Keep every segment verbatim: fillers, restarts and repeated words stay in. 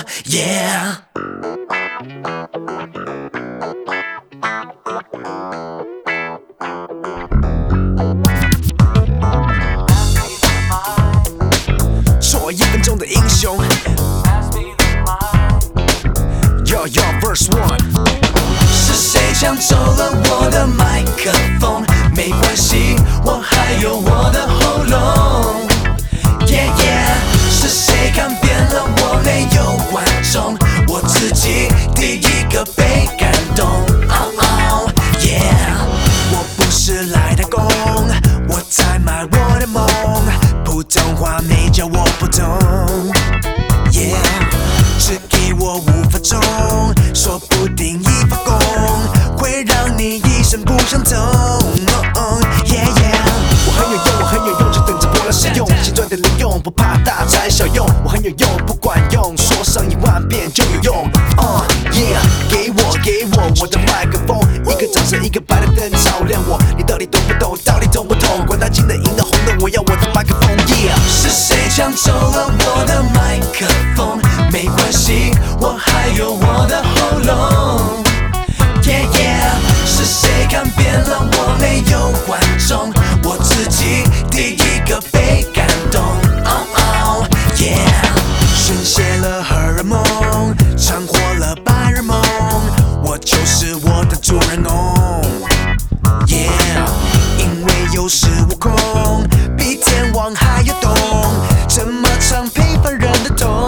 Yeah。做一分钟的英雄。Yo yo verse one。是谁抢走了我的麦克风？没关系，我还有我的喉咙。Yeah yeah。是谁看扁了我没有观众？我自己第一个被感动。Oh oh yeah。我不是来打工，我在卖我的梦。普通话没教我不懂。Yeah。只给我五分钟，说不定一发功会让你一生不想走。Oh, yeah, yeah。 我很有用，我很有用，就等着波浪使用，先赚点零用，不怕大材小用。我很有用，不管用，说上一万遍就有用。Oh, yeah， 给我给我我的麦克风，一个掌声，一个白的灯照亮我。你到底懂不懂？到底懂不懂？管他金的银的红的，我要我的麦克风。Yeah， 是谁抢走了我的麦克风？没关系，我还有我的喉咙。Yeah yeah， 是谁看扁了我没有观众？我自己第一个被感动。Oh oh yeah， 宣泄了荷尔蒙，掺和了白日梦，我就是我的主人公。Yeah， 因为有恃无恐，比天王还要懂，怎么唱平凡人的痛。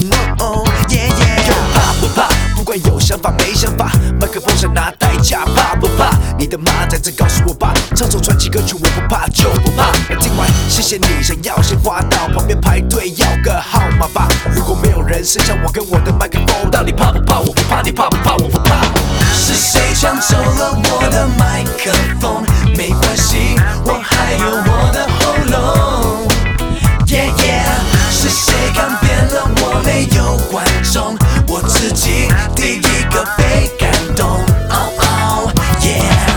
有想法没想法，麦克风想拿代价，怕不怕？你的妈在这告诉我吧，唱首传奇歌曲我不怕就不怕。听完谢谢你，想要先滑到旁边排队要个号码吧。如果没有人剩下我跟我的麦克风，到底怕不怕？我不怕，你怕不怕？我不怕。是谁抢走了我的麦克风？没关系，我还有我的喉咙。Yeah yeah， 是谁看扁了我没有观众？我自己第一个被感动。Oh oh yeah。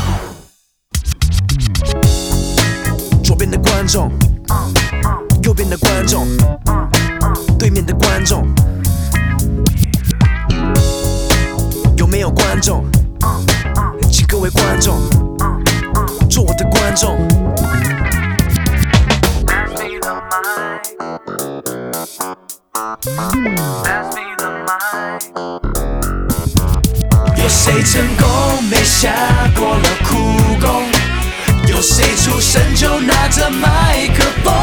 左边的观众，右边的观众，对面的观众，有没有观众？请各位观众做我的观众。有谁成功没下过了苦功？有谁出生就拿着麦克风？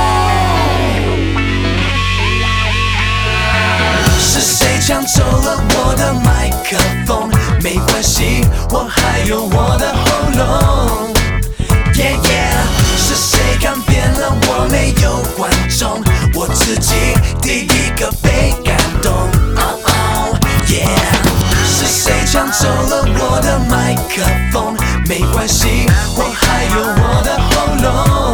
是谁抢走了我的麦克风？没关系，我还有我的喉咙。Yeah yeah， 是谁看扁了我没有观众？我自己第一个被感动。Oh oh yeah， 是谁抢走了我的麦克风？没关系，我还有我的喉咙。